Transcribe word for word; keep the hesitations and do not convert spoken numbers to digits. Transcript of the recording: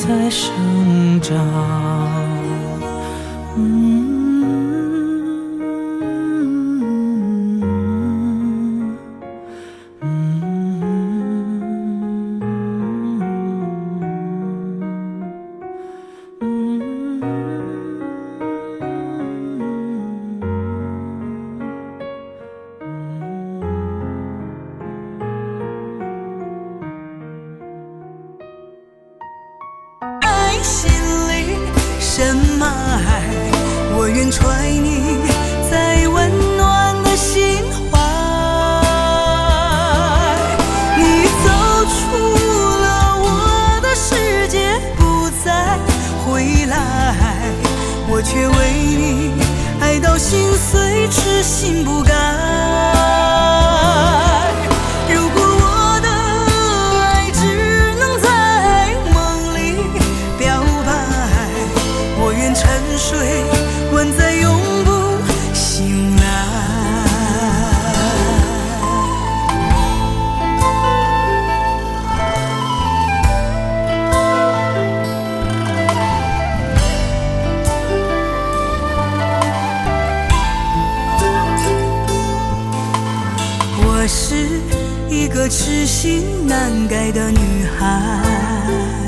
在生长。嗯心里什么爱，我愿揣你在温暖的心怀。你走出了我的世界，不再回来，我却为你爱到心碎，痴心不改。水关在永不醒来。我是一个痴心难改的女孩，